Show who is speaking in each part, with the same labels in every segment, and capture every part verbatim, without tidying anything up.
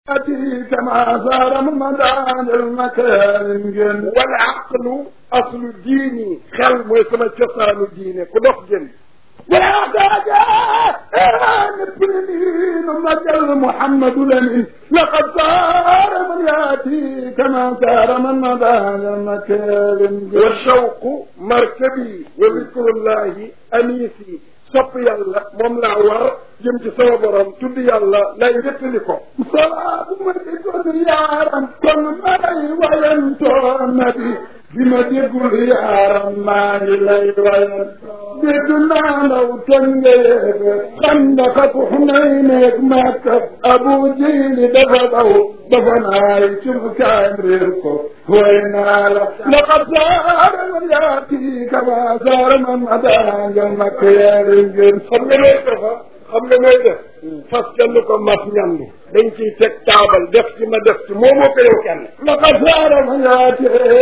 Speaker 1: أتي كما صار مدان المكان والعقل أصل ديني خل ويسمى تصال ديني كدوخ جن ولا داجا نبنين مجل محمد لمن لقد صار من يأتي كما صار من مدان المكان والشوق مركبي وذكر الله أنيسي sopp yàlla moom laa war jëm ci sama borom tudd yàlla lay wéttali ko salaa bu ma déggoon yaaram kon may wayantoo nabi bi ma déggul yaaram maa ngi lay wayantoo dégg naa ndaw tëngeege xam na ka ku xunay neeg Makka Abu Jahli dafa daw dafa naay cumkaan réer ko way naa la laqad saara man yaati kama saara man adaanga Makka yaari ngeen xam nga looy defa xam nga looy def fas kenn ko mas ñandu dañ ciy teg taabal def ci ma def ci moo moo ko yow kenn laqad saara man yaati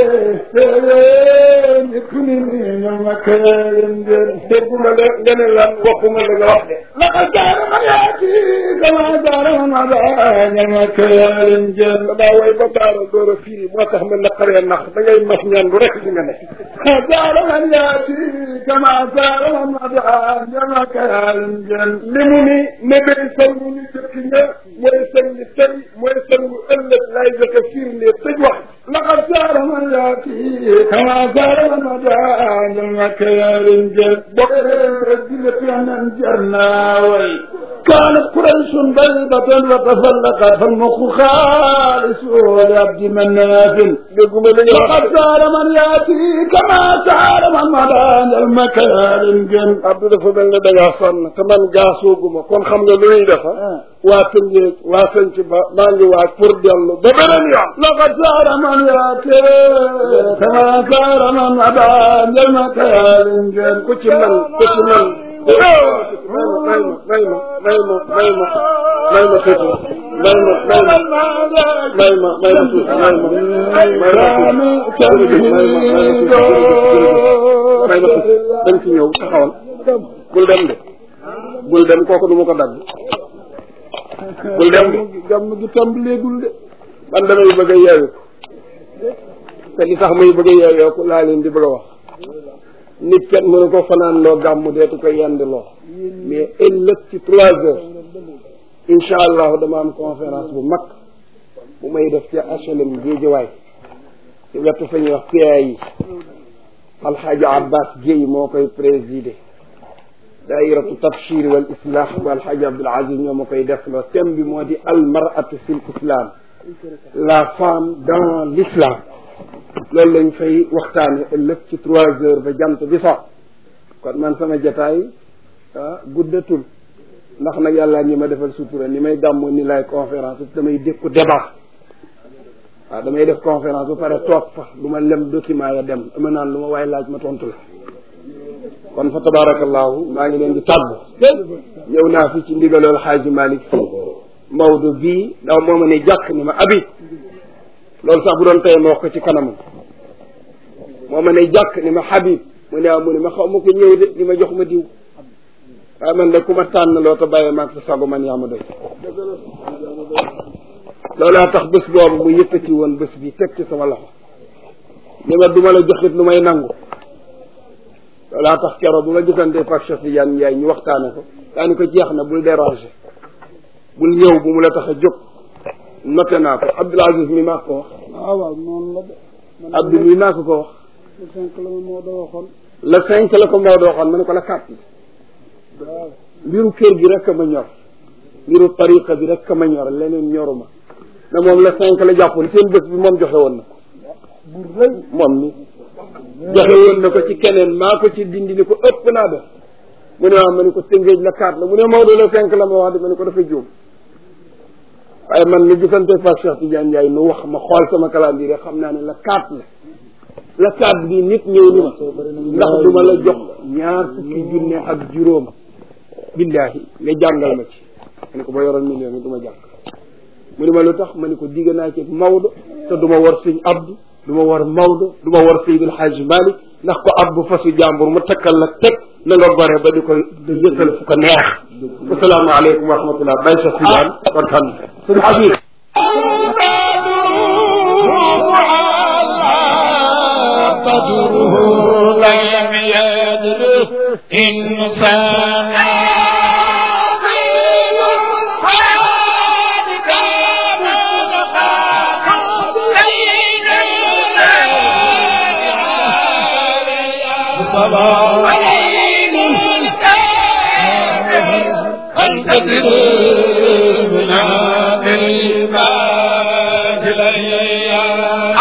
Speaker 1: nit ku ni nii ñu Makka yaari ngeen dégguma la nga ne lan waxuma la nga wax de laqad saara man yaati kama saara man adaanga Makka yaari ngeen daa way ba baara door a firi moo tax ma naqaree nax da ngay mas ñandu rek ci nga ne saara man yaati kama saara man adaanga Makka yaari ngeen li mu ni nebee sangu ni dëkk nga mooy sangu tey mooy sangu ëllëg lay joxe firnde tëj wax laqad saara man yaati kama saara man adaanga Makka yaari ngeen bokk dina fianan jar naa way كانت قريش بيضة وتفلقت فالمخ خالص لعبد مناف وقد سار من ياتي كما سار من مدان المكان الجن عبد الفضل دغا صن كمان غاسوغما كون خم nga luy defa wa tënge wa sanc ba maa ngi waaj pour dellu ba beneen yoon laqad saara man yaati kama saara man madaan المكان الجن ku ci man ku ci man may ma may ma may ma may ma may ma may ma tuuti may ma may ma may ma may ma tuuti may ma may ma tuuti may ma tuuti dañ ci ñëw taxawal bul dem de bul dem kooku du ma ko dagg bul dem de gàmm gi tàmbaleegul de man damay bëgg a yeewu te li tax muy bëgg a yeewoo ko laa leen di bëgg a wax nit kenn mënu ko fanaan loo gàmmu deetu ko yend loo mais ëllëg ci trois heures incha allah dama am conférence bu mag bu may def ci H L M Guédiawaye ci wetu fa ñuy wax P A yi alxaaji Abbas Guèye moo koy présider daayiratu tabshir wal islah bu alxaaji Abdul Aziz ñoo ma koy def loo thème bi moo di al mar'atu fil islam la femme dans l'islam loolu lañ fay waxtaane ëllëg ci trois heures ba jant bi sax kon man sama jataay ah guddatul ndax nag yàlla ñi ma defal sutura ni may gàmmu ni lay conférence damay dékku débat waaw damay def conférence ba pare toog fa du ma lem document ya dem ama naan lu ma waaye laaj ma tontu la kon fa tabarakallahu maa ngi leen di tàggu ñëw naa fi ci ndigalool xaaji Malick Sy Maodo bii ndaw moo ma ne jàkk ni ma abi loolu sax bu doon tey ma wax ko ci kanamam moo ma ne jàkk ni ma Habib mu ne mu ne ma xaw ma ko ñëw de ni ma jox ma diw waaye man de ku ma tànn loo ta bàyyee maag sa sago man yaa ma doy loolaa tax bés boobu mu yëkkati woon bés bi teg ci sama loxo ni ma du ma la joxit lu may nangu loolaa tax keroog bu ma gisantee Pape Cheikh Tidiane Ndiaye ñu waxtaane ko daani ko jeex na bul déranger bul ñëw bu mu la tax a jóg noté naa ko Abdoul Aziz mi maa ko wax
Speaker 2: waaw waaw noonu la de
Speaker 1: Abdou mi maa ko ko wax
Speaker 2: le cinq la ma Maodo waxoon
Speaker 1: le cinq la ko Maodo waxoon ma ne ko la quatre la
Speaker 2: waaw
Speaker 1: mbiru kër gi rek ma ñor mbiru tariqa bi rek ma ñor leneen ñoruma ne moom le cinq la jàppoon seen bés bi moom joxe woon na ko
Speaker 2: bu rëy
Speaker 1: moom mi joxe woon na ko ci keneen maa ko ci dindi ni ko ëpp naa def mu ne waaw ma ne ko tëngéej la quatre la mu ne Maodo le cinq la ma wax de ma ne ko dafa jóom waaye man mi gisante Pape Cheikh Tidiane Ndiaye nu wax ma xool sama calendrier rek xam naa ne la quatre la la quatre bi nit ñëw ni ma ndax du ma la jox ñaar fukki junne ak juróom billahi nga jàngal ma ci ma ne ko ba yoroon million yi du ma jàng mu ne ma lu tax ma ne ko digg naa ci Maodo te du ma war sëñ Abdou du ma war Maodo du ma war Seydil Hadji Malick ndax ko Abdou fasu jàmbur mu takkal la teg na nga gore ba di ko yëkkal fu ko neex asalaamaaleykum wa rahmatullah bay Cheikh Tidiane kontaan sëñ Habib
Speaker 3: قدره لم يدرك إنسان صلاة القدر من العباد الأيام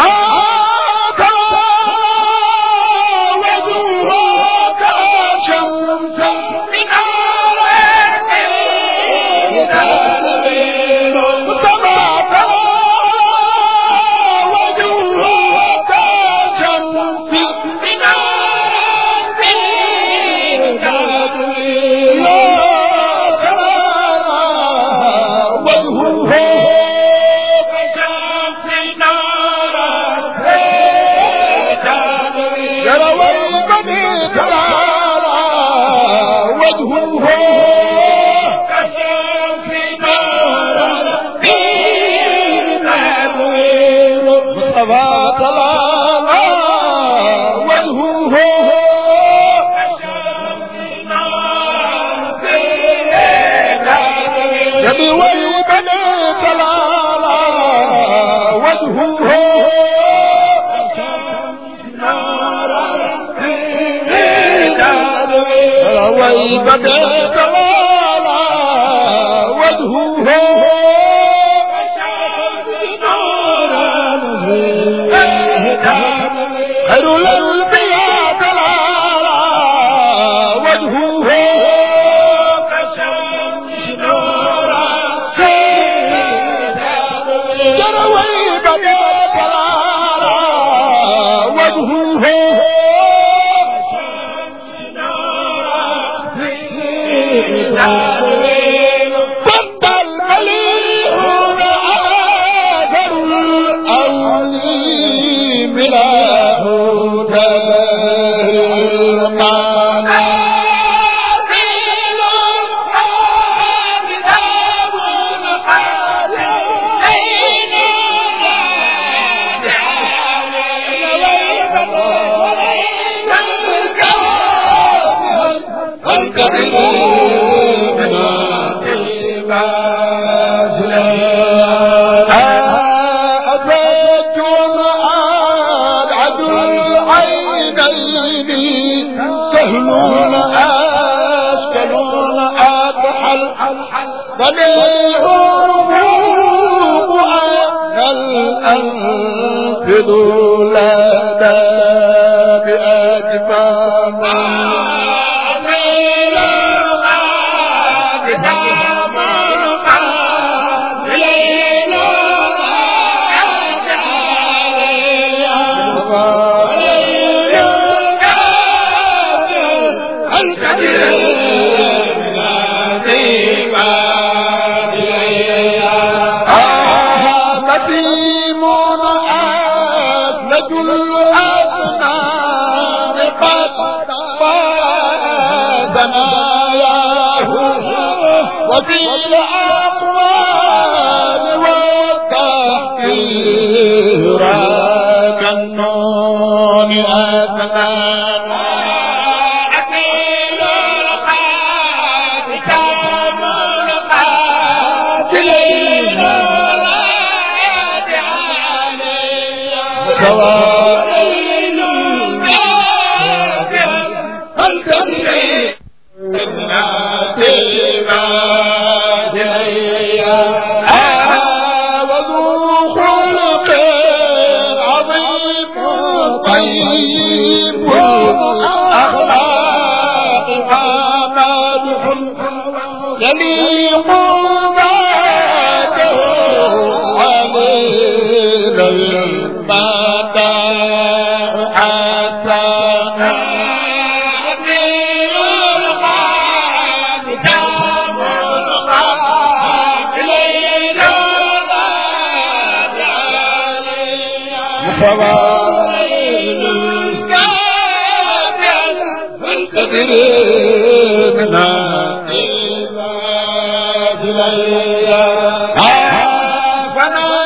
Speaker 3: فنا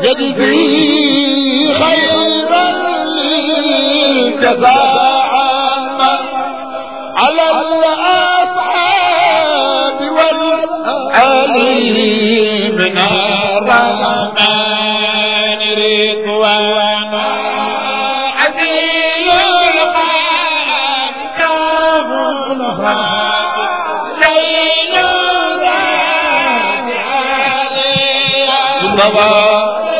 Speaker 3: يجزي خيرا للجزاء على الأصحاب والآل من الرحمن رضوان عزيز الخلق كافرها ليل ذات عليها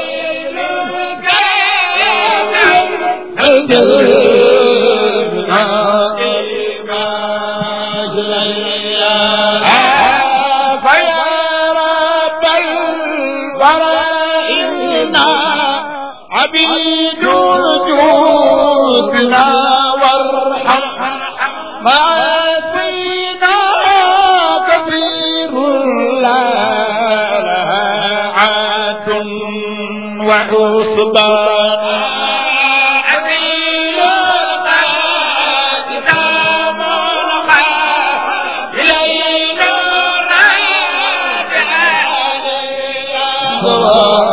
Speaker 3: عبيد جودنا وارحم معاصينا كثير لا لها عاد وحسبان عبيد القادسة مرحى إلينا راجعان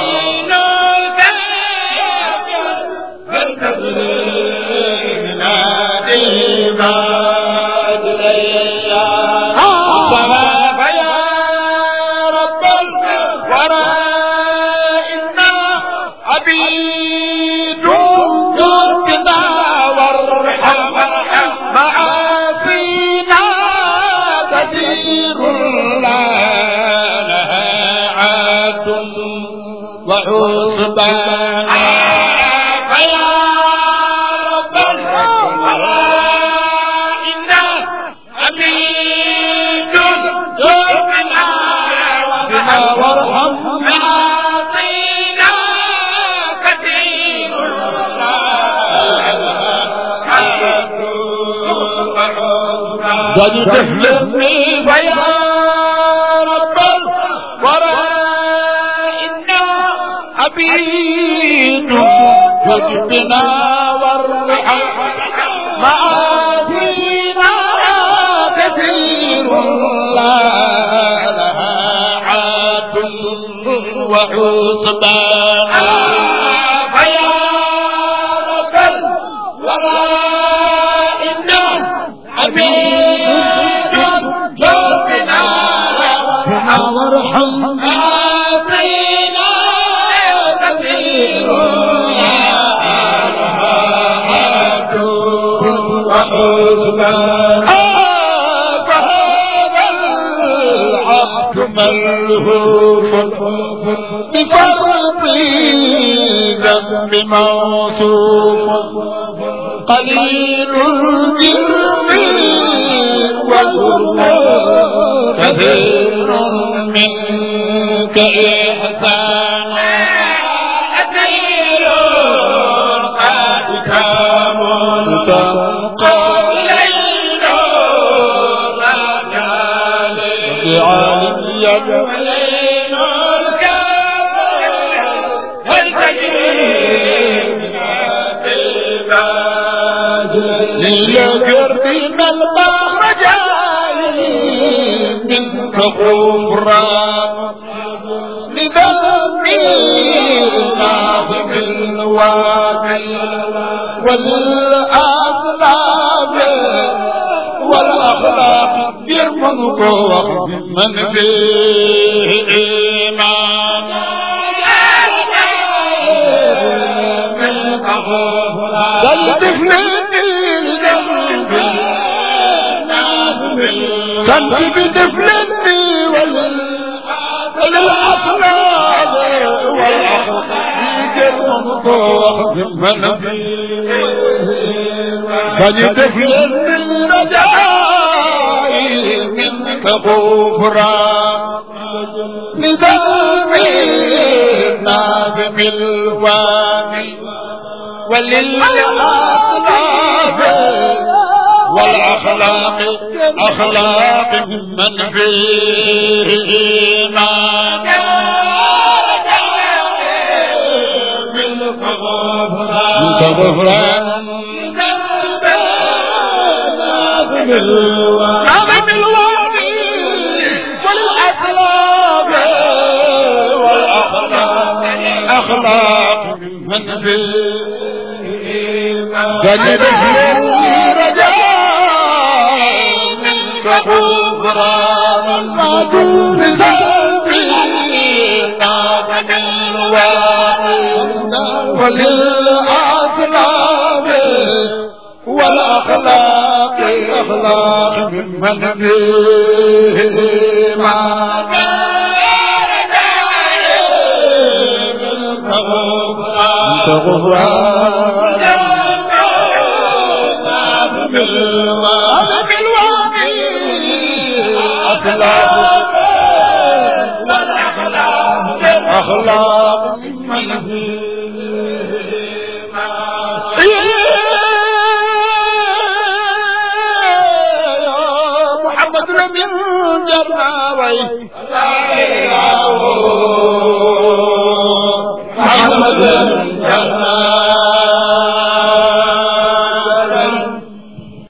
Speaker 3: وحسبان فيا رب الوراء إنا عبيد ذنوبنا وارحم معاصينا كثير وجدفلني فيا رب الوراء عبيد جدنا وارحم معاصينا كثير لا لها عاد وحسبان فيا رب الوراء إنا عبيد جدنا وارحم معاصينا فهذا العهد ملهوف بفرط ذنب موصوف قليل الجرم والظلم كثير منك إحسان أثير قد كامل ليل رجال وليل الكافر والفجر للقرب من المرجال منك غفران لذنبي ناظم الواقع وللأسلام والأخلاق يرمض من فيه إيمان والطفلني لذنبي كنت بطفلني وللأخلاق والأخلاق يرمض من فيه فلطفل الرجاء منك غفران لذنبي ناظم الواني وللأخلاق والأخلاق أخلاق من فيه إيمان منك غفران ناظم الوادي والأخلاق والأخلاق والأخلاق من في جنب رجاء منك غفران المعدوم ذنبنا وللأسلام والأخلاق أخلاق من فيهما غفران بالواقع أخلاق أخلاق من فيهما يا محمد من جرناوي محمد من جرناوي